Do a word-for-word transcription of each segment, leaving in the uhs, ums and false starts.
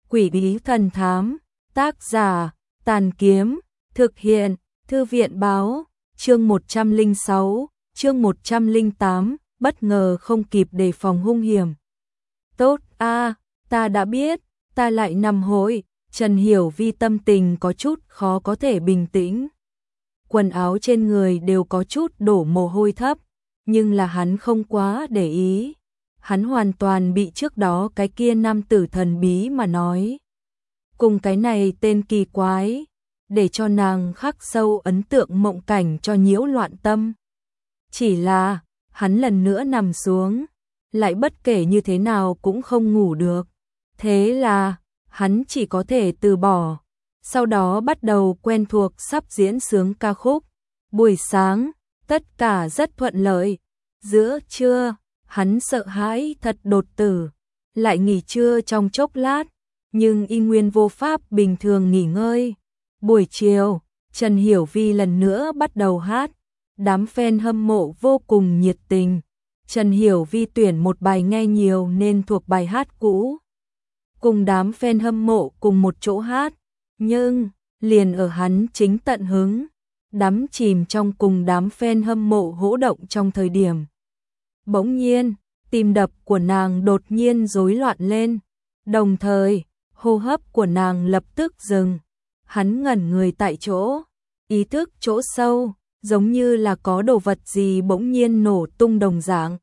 Quỷ bí thần thám, tác giả, Tàn Kiếm, thực hiện, Thư viện báo, chương một trăm lẻ sáu, chương một trăm lẻ tám, bất ngờ không kịp đề phòng hung hiểm. Tốt a, ta đã biết, ta lại nằm hội, Trần Hiểu Vi tâm tình có chút khó có thể bình tĩnh. Quần áo trên người đều có chút đổ mồ hôi thấp, nhưng là hắn không quá để ý. Hắn hoàn toàn bị trước đó cái kia nam tử thần bí mà nói. Cùng cái này tên kỳ quái, để cho nàng khắc sâu ấn tượng mộng cảnh cho nhiễu loạn tâm. Chỉ là, hắn lần nữa nằm xuống, lại bất kể như thế nào cũng không ngủ được. Thế là, hắn chỉ có thể từ bỏ. Sau đó bắt đầu quen thuộc sắp diễn sướng ca khúc. Buổi sáng, tất cả rất thuận lợi. Giữa trưa, hắn sợ hãi thật đột tử, lại nghỉ trưa trong chốc lát, nhưng y nguyên vô pháp bình thường nghỉ ngơi. Buổi chiều, Trần Hiểu Vi lần nữa bắt đầu hát, đám fan hâm mộ vô cùng nhiệt tình. Trần Hiểu Vi tuyển một bài nghe nhiều nên thuộc bài hát cũ, cùng đám fan hâm mộ cùng một chỗ hát, nhưng liền ở hắn chính tận hứng, đắm chìm trong cùng đám fan hâm mộ hỗ động trong thời điểm. Bỗng nhiên, tim đập của nàng đột nhiên rối loạn lên, đồng thời, hô hấp của nàng lập tức dừng. Hắn ngẩn người tại chỗ, ý thức chỗ sâu, giống như là có đồ vật gì bỗng nhiên nổ tung đồng dạng.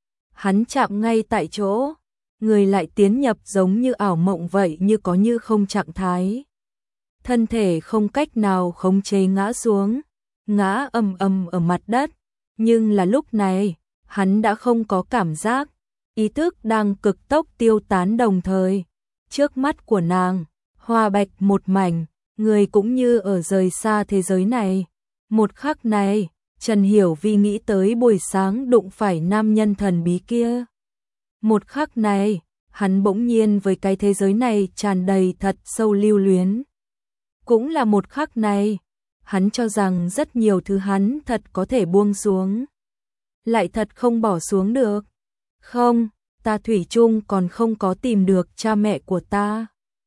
Hắn chạm ngay tại chỗ, người lại tiến nhập giống như ảo mộng vậy, như có như không trạng thái. Thân thể không cách nào khống chế ngã xuống, ngã ầm ầm ở mặt đất, nhưng là lúc này, hắn đã không có cảm giác, ý thức đang cực tốc tiêu tán đồng thời. Trước mắt của nàng, hoa bạch một mảnh, người cũng như ở rời xa thế giới này. Một khắc này, Trần Hiểu Vi nghĩ tới buổi sáng đụng phải nam nhân thần bí kia. Một khắc này, hắn bỗng nhiên với cái thế giới này tràn đầy thật sâu lưu luyến. Cũng là một khắc này, hắn cho rằng rất nhiều thứ hắn thật có thể buông xuống, lại thật không bỏ xuống được. Không, ta thủy chung còn không có tìm được cha mẹ của ta.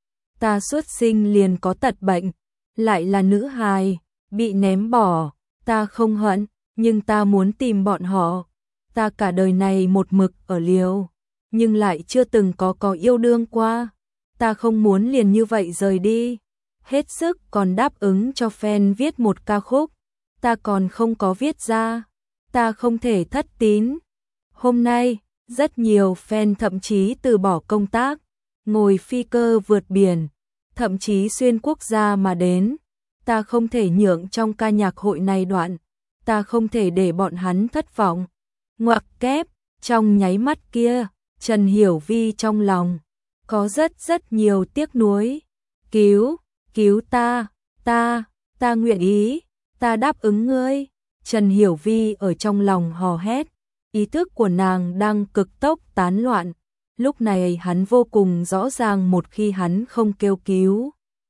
Ta xuất sinh liền có tật bệnh, lại là nữ hài, bị ném bỏ, ta không hận, nhưng ta muốn tìm bọn họ. Ta cả đời này một mực ở liều, nhưng lại chưa từng có có yêu đương qua. Ta không muốn liền như vậy rời đi. Hết sức còn đáp ứng cho fan viết một ca khúc, ta còn không có viết ra. Ta không thể thất tín. Hôm nay, rất nhiều fan thậm chí từ bỏ công tác, ngồi phi cơ vượt biển, thậm chí xuyên quốc gia mà đến. Ta không thể nhượng trong ca nhạc hội này đoạn, ta không thể để bọn hắn thất vọng. Ngoặc kép, trong nháy mắt kia, Trần Hiểu Vi trong lòng có rất rất nhiều tiếc nuối. Cứu, cứu ta, ta, ta nguyện ý, ta đáp ứng ngươi. Trần Hiểu Vi ở trong lòng hò hét, ý thức của nàng đang cực tốc tán loạn. Lúc này hắn vô cùng rõ ràng, một khi hắn không kêu cứu,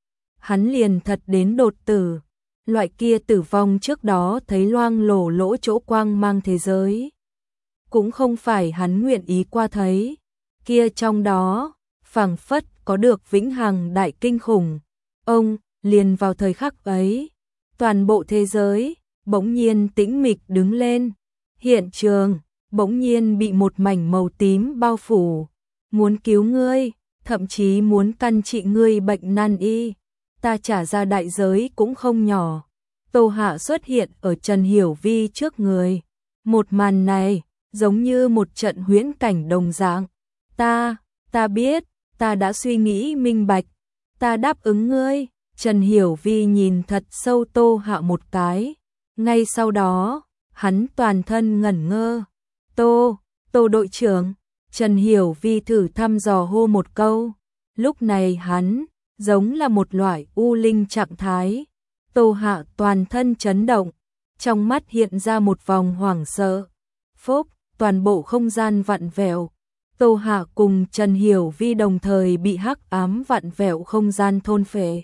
hắn liền thật đến đột tử. Loại kia tử vong trước đó thấy loang lổ lỗ chỗ quang mang thế giới, cũng không phải hắn nguyện ý qua thấy. Kia trong đó, phảng phất có được vĩnh hằng đại kinh khủng. Ông, liền vào thời khắc ấy, toàn bộ thế giới bỗng nhiên tĩnh mịch đứng lên. Hiện trường bỗng nhiên bị một mảnh màu tím bao phủ. Muốn cứu ngươi, thậm chí muốn căn trị ngươi bệnh nan y, ta trả ra đại giới cũng không nhỏ. Tô Hạ xuất hiện ở Trần Hiểu Vi trước người. Một màn này giống như một trận huyễn cảnh đồng dạng. Ta, ta biết, ta đã suy nghĩ minh bạch, ta đáp ứng ngươi. Trần Hiểu Vi nhìn thật sâu Tô Hạ một cái. Ngay sau đó, hắn toàn thân ngẩn ngơ. Tô, Tô đội trưởng. Trần Hiểu Vi thử thăm dò hô một câu. Lúc này hắn giống là một loại u linh trạng thái. Tô Hạ toàn thân chấn động, trong mắt hiện ra một vòng hoảng sợ. Phốp, toàn bộ không gian vặn vẹo. Tô Hạ cùng Trần Hiểu Vi đồng thời bị hắc ám vặn vẹo không gian thôn phệ.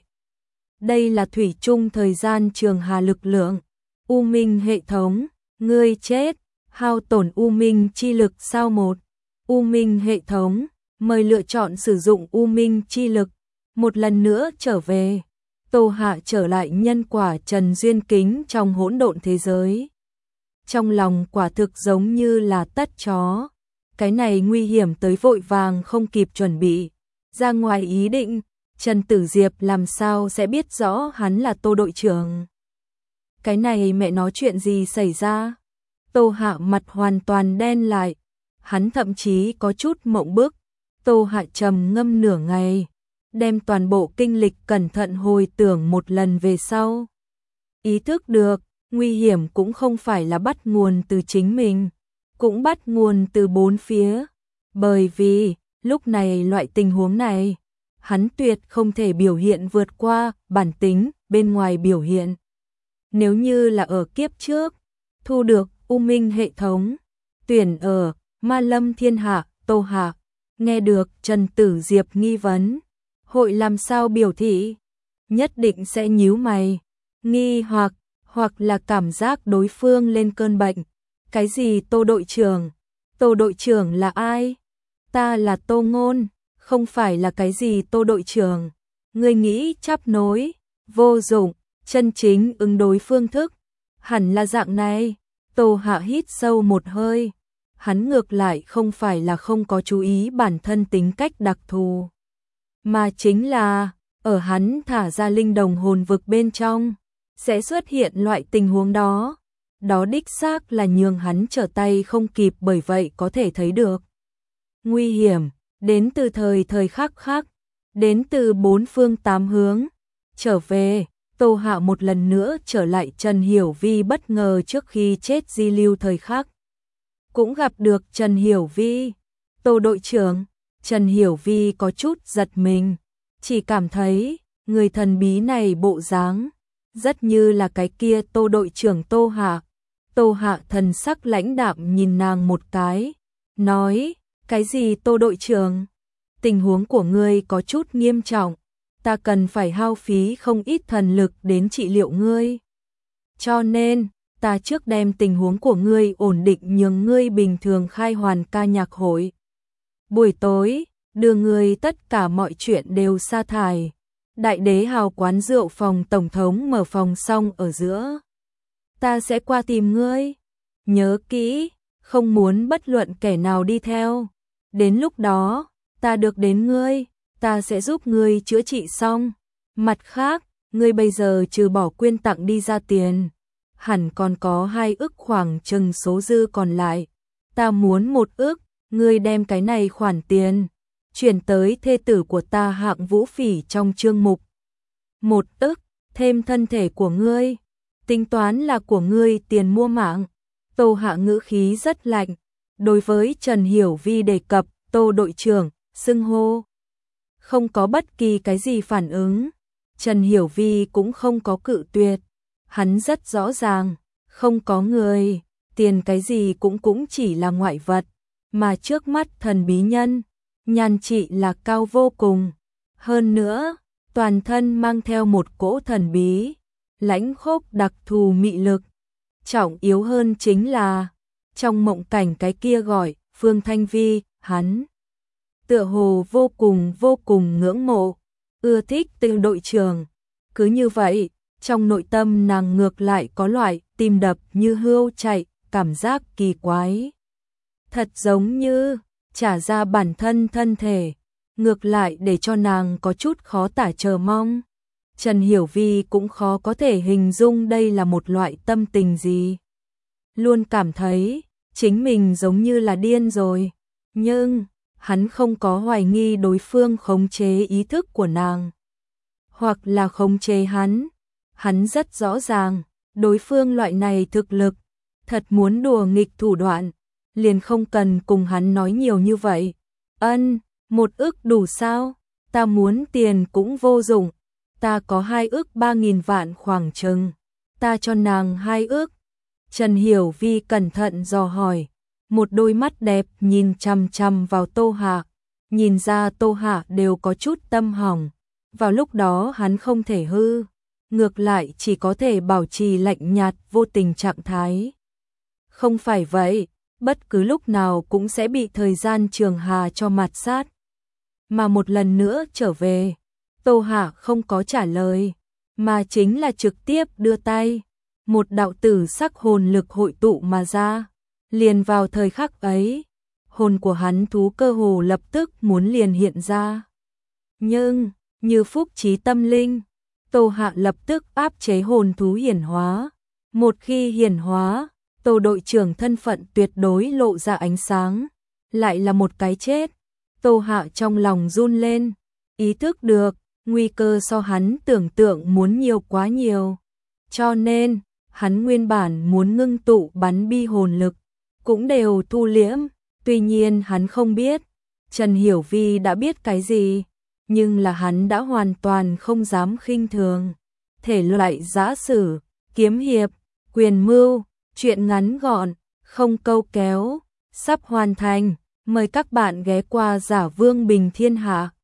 Đây là thủy chung thời gian trường hà lực lượng. U Minh hệ thống, ngươi chết, hao tổn U Minh chi lực sao một. U Minh hệ thống, mời lựa chọn sử dụng U Minh chi lực. Một lần nữa trở về, Tô Hạ trở lại nhân quả Trần Duyên Kính trong hỗn độn thế giới. Trong lòng quả thực giống như là tất chó. Cái này nguy hiểm tới vội vàng không kịp chuẩn bị. Ra ngoài ý định, Trần Tử Diệp làm sao sẽ biết rõ hắn là Tô đội trưởng. Cái này mẹ nói chuyện gì xảy ra? Tô Hạ mặt hoàn toàn đen lại. Hắn thậm chí có chút mộng bức. Tô Hạ trầm ngâm nửa ngày, đem toàn bộ kinh lịch cẩn thận hồi tưởng một lần về sau. Ý thức được, nguy hiểm cũng không phải là bắt nguồn từ chính mình, cũng bắt nguồn từ bốn phía. Bởi vì, lúc này loại tình huống này, hắn tuyệt không thể biểu hiện vượt qua bản tính bên ngoài biểu hiện. Nếu như là ở kiếp trước, thu được U Minh hệ thống, tuyển ở Ma Lâm Thiên Hạ, Tô Hạ, nghe được Trần Tử Diệp nghi vấn, hội làm sao biểu thị? Nhất định sẽ nhíu mày, nghi hoặc, hoặc là cảm giác đối phương lên cơn bệnh. Cái gì Tô đội trưởng? Tô đội trưởng là ai? Ta là Tô Ngôn, không phải là cái gì Tô đội trưởng. Ngươi nghĩ chắp nối, vô dụng, chân chính ứng đối phương thức, hẳn là dạng này. Tô Hạ hít sâu một hơi, hắn ngược lại không phải là không có chú ý bản thân tính cách đặc thù, mà chính là, ở hắn thả ra linh đồng hồn vực bên trong, sẽ xuất hiện loại tình huống đó. Đó đích xác là nhường hắn trở tay không kịp, bởi vậy có thể thấy được. Nguy hiểm, đến từ thời thời khắc khác, đến từ bốn phương tám hướng. Trở về, Tô Hạ một lần nữa trở lại Trần Hiểu Vi bất ngờ trước khi chết di lưu thời khắc. Cũng gặp được Trần Hiểu Vi. Tô đội trưởng, Trần Hiểu Vi có chút giật mình, chỉ cảm thấy người thần bí này bộ dáng rất như là cái kia Tô đội trưởng Tô Hạ. Tô Hạ thần sắc lãnh đạm nhìn nàng một cái, nói, cái gì Tô đội trưởng? Tình huống của ngươi có chút nghiêm trọng, ta cần phải hao phí không ít thần lực đến trị liệu ngươi. Cho nên, ta trước đem tình huống của ngươi ổn định nhường ngươi bình thường khai hoàn ca nhạc hội. Buổi tối, đưa ngươi tất cả mọi chuyện đều sa thải. Đại đế hào quán rượu phòng tổng thống mở phòng xong ở giữa. Ta sẽ qua tìm ngươi. Nhớ kỹ, không muốn bất luận kẻ nào đi theo. Đến lúc đó, ta được đến ngươi, ta sẽ giúp ngươi chữa trị xong. Mặt khác, ngươi bây giờ trừ bỏ quyên tặng đi ra tiền, hẳn còn có hai ức khoảng chừng số dư còn lại. Ta muốn một ức, ngươi đem cái này khoản tiền chuyển tới thê tử của ta Hạng Vũ Phỉ trong chương mục. Một ức, thêm thân thể của ngươi, tính toán là của ngươi tiền mua mạng. Tô Hạ ngữ khí rất lạnh, đối với Trần Hiểu Vi đề cập Tô đội trưởng, xưng hô, không có bất kỳ cái gì phản ứng. Trần Hiểu Vi cũng không có cự tuyệt, hắn rất rõ ràng, không có người, tiền cái gì cũng cũng chỉ là ngoại vật, mà trước mắt thần bí nhân, nhan trị là cao vô cùng. Hơn nữa, toàn thân mang theo một cỗ thần bí, lãnh khốc đặc thù mị lực. Trọng yếu hơn chính là, trong mộng cảnh cái kia gọi Phương Thanh Vi, hắn tựa hồ vô cùng vô cùng ngưỡng mộ, ưa thích từ đội trưởng. Cứ như vậy, trong nội tâm nàng ngược lại có loại tim đập như hươu chạy, cảm giác kỳ quái. Thật giống như trả ra bản thân thân thể, ngược lại để cho nàng có chút khó tả chờ mong. Trần Hiểu Vi cũng khó có thể hình dung đây là một loại tâm tình gì. Luôn cảm thấy chính mình giống như là điên rồi, nhưng hắn không có hoài nghi đối phương khống chế ý thức của nàng, hoặc là khống chế hắn. Hắn rất rõ ràng, đối phương loại này thực lực, thật muốn đùa nghịch thủ đoạn, liền không cần cùng hắn nói nhiều như vậy. Ân, một ức đủ sao? Ta muốn tiền cũng vô dụng, ta có hai ức ba nghìn vạn khoảng chừng, ta cho nàng hai ức. Trần Hiểu Vi cẩn thận dò hỏi, một đôi mắt đẹp nhìn chằm chằm vào Tô Hạ, nhìn ra Tô Hạ đều có chút tâm hỏng. Vào lúc đó hắn không thể hư, ngược lại chỉ có thể bảo trì lạnh nhạt vô tình trạng thái. Không phải vậy, bất cứ lúc nào cũng sẽ bị thời gian trường hà cho mạt sát. Mà một lần nữa trở về, Tô Hạ không có trả lời, mà chính là trực tiếp đưa tay. Một đạo tử sắc hồn lực hội tụ mà ra. Liền vào thời khắc ấy, hồn của hắn thú cơ hồ lập tức muốn liền hiện ra. Nhưng, như phúc trí tâm linh, Tô Hạ lập tức áp chế hồn thú hiển hóa. Một khi hiển hóa, Tô đội trưởng thân phận tuyệt đối lộ ra ánh sáng. Lại là một cái chết. Tô Hạ trong lòng run lên, ý thức được, nguy cơ so hắn tưởng tượng muốn nhiều quá nhiều. Cho nên, hắn nguyên bản muốn ngưng tụ bắn bi hồn lực, cũng đều thu liễm. Tuy nhiên hắn không biết, Trần Hiểu Vi đã biết cái gì, nhưng là hắn đã hoàn toàn không dám khinh thường. Thể loại giã sử, kiếm hiệp, quyền mưu, truyện ngắn gọn, không câu kéo, sắp hoàn thành. Mời các bạn ghé qua Giả Vương Bình Thiên Hạ.